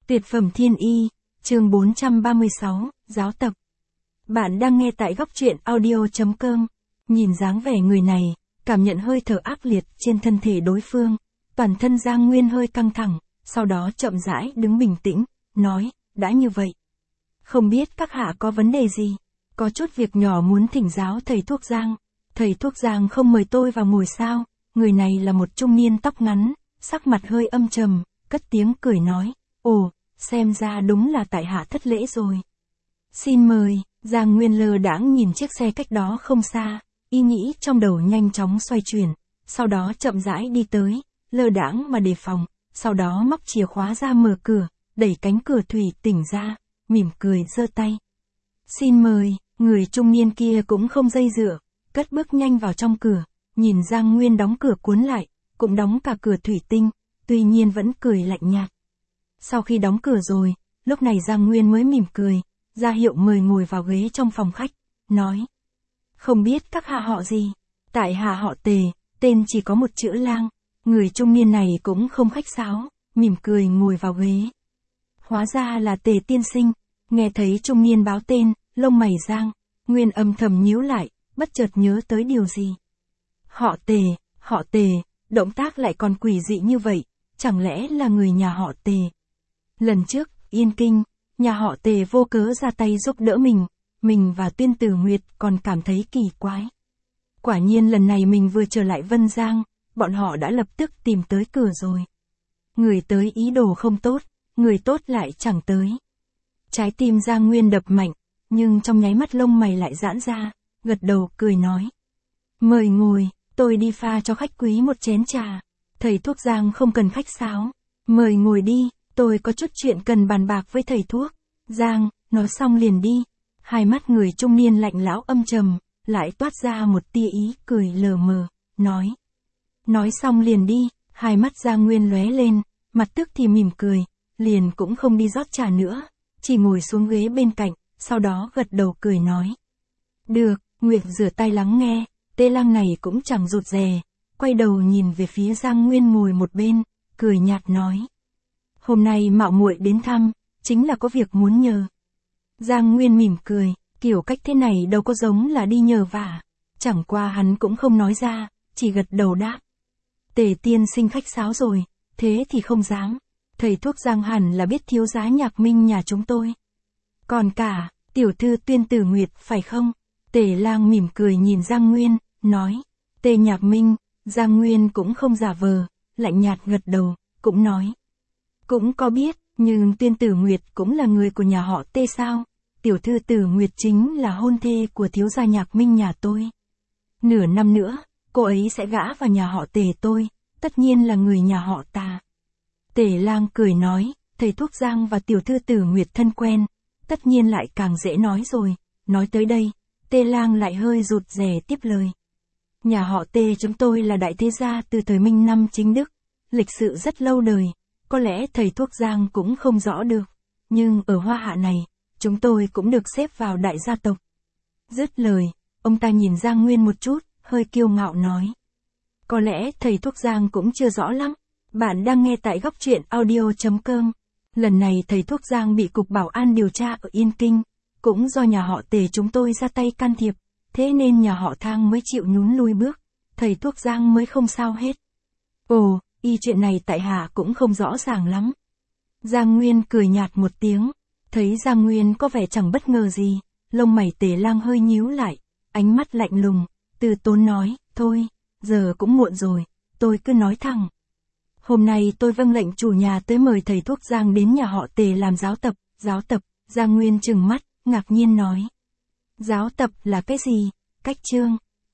Tuyệt phẩm thiên y, chương 436, giáo tập. Bạn đang nghe tại góc truyện audio.com. Nhìn dáng vẻ người này, cảm nhận hơi thở ác liệt trên thân thể đối phương, toàn thân Giang Nguyên hơi căng thẳng, sau đó chậm rãi đứng bình tĩnh, nói, đã như vậy. Không biết các hạ có vấn đề gì? Có chút việc nhỏ muốn thỉnh giáo thầy thuốc Giang. Thầy thuốc Giang không mời tôi vào ngồi sao? Người này là một trung niên tóc ngắn, sắc mặt hơi âm trầm, cất tiếng cười nói, ồ, xem ra đúng là tại hạ thất lễ rồi. Xin mời. Giang Nguyên lơ đãng nhìn chiếc xe cách đó không xa, ý nghĩ trong đầu nhanh chóng xoay chuyển, sau đó chậm rãi đi tới, lơ đãng mà đề phòng, sau đó móc chìa khóa ra mở cửa, đẩy cánh cửa thủy tỉnh ra, mỉm cười giơ tay. Xin mời. Người trung niên kia cũng không dây dựa, cất bước nhanh vào trong cửa, nhìn Giang Nguyên đóng cửa cuốn lại, cũng đóng cả cửa thủy tinh, tuy nhiên vẫn cười lạnh nhạt. Sau khi đóng cửa rồi, lúc này Giang Nguyên mới mỉm cười, ra hiệu mời ngồi vào ghế trong phòng khách, nói. Không biết các hạ họ gì? Tại hạ họ Tề, tên chỉ có một chữ Lang. Người trung niên này cũng không khách sáo, mỉm cười ngồi vào ghế. Hóa ra là Tề tiên sinh. Nghe thấy trung niên báo tên, lông mày Giang Nguyên âm thầm nhíu lại, bất chợt nhớ tới điều gì. Họ Tề, động tác lại còn quỷ dị như vậy, chẳng lẽ là người nhà họ Tề? Lần trước, Yên Kinh, nhà họ Tề vô cớ ra tay giúp đỡ mình và Tuyên Tử Nguyệt còn cảm thấy kỳ quái. Quả nhiên lần này mình vừa trở lại Vân Giang, bọn họ đã lập tức tìm tới cửa rồi. Người tới ý đồ không tốt, người tốt lại chẳng tới. Trái tim Giang Nguyên đập mạnh, nhưng trong nháy mắt lông mày lại giãn ra, gật đầu cười nói. Mời ngồi, tôi đi pha cho khách quý một chén trà. Thầy thuốc Giang không cần khách sáo. Mời ngồi đi, tôi có chút chuyện cần bàn bạc với thầy thuốc. Giang, nói xong liền đi. Hai mắt người trung niên lạnh lẽo âm trầm, lại toát ra một tia ý cười lờ mờ, nói. Nói xong liền đi, hai mắt Giang Nguyên lóe lên, mặt tức thì mỉm cười, liền cũng không đi rót trà nữa, chỉ ngồi xuống ghế bên cạnh, sau đó gật đầu cười nói. Được, Nguyệt rửa tay lắng nghe, Tê Lang này cũng chẳng rụt rè, quay đầu nhìn về phía Giang Nguyên ngồi một bên, cười nhạt nói. Hôm nay mạo muội đến thăm, chính là có việc muốn nhờ. Giang Nguyên mỉm cười, kiểu cách thế này đâu có giống là đi nhờ vả, chẳng qua hắn cũng không nói ra, chỉ gật đầu đáp. Tề tiên sinh khách sáo rồi, thế thì không dám. Thầy thuốc Giang hẳn là biết thiếu giá Nhạc Minh nhà chúng tôi. Còn cả, tiểu thư Tuyên Tử Nguyệt phải không? Tề Lang mỉm cười nhìn Giang Nguyên, nói. Tề Nhạc Minh. Giang Nguyên cũng không giả vờ, lạnh nhạt gật đầu, cũng nói. Cũng có biết, nhưng Tuyên Tử Nguyệt cũng là người của nhà họ Tê sao? Tiểu thư Tử Nguyệt chính là hôn thê của thiếu gia Nhạc Minh nhà tôi. Nửa năm nữa, cô ấy sẽ gả vào nhà họ Tề tôi, tất nhiên là người nhà họ ta. Tề Lang cười nói, thầy thuốc Giang và tiểu thư Tử Nguyệt thân quen, tất nhiên lại càng dễ nói rồi. Nói tới đây, Tề Lang lại hơi rụt rè tiếp lời. Nhà họ Tề chúng tôi là đại thế gia từ thời Minh năm chính Đức, lịch sự rất lâu đời, có lẽ thầy thuốc Giang cũng không rõ được, nhưng ở Hoa Hạ này, chúng tôi cũng được xếp vào đại gia tộc. Dứt lời, ông ta nhìn Giang Nguyên một chút, hơi kiêu ngạo nói. Có lẽ thầy thuốc Giang cũng chưa rõ lắm. Bạn đang nghe tại góc truyện audio.com. Lần này thầy thuốc Giang bị Cục Bảo an điều tra ở Yên Kinh, cũng do nhà họ Tề chúng tôi ra tay can thiệp, thế nên nhà họ Thang mới chịu nhún lui bước, thầy thuốc Giang mới không sao hết. Ồ, chuyện này tại hạ cũng không rõ ràng lắm. Giang Nguyên cười nhạt một tiếng, thấy Giang Nguyên có vẻ chẳng bất ngờ gì, lông mày Tề Lang hơi nhíu lại, ánh mắt lạnh lùng, từ tốn nói, thôi, giờ cũng muộn rồi, tôi cứ nói thẳng. Hôm nay tôi vâng lệnh chủ nhà tới mời thầy thuốc Giang đến nhà họ Tề làm giáo tập. Giang Nguyên trừng mắt, ngạc nhiên nói. Giáo tập là cái gì? Cách chương.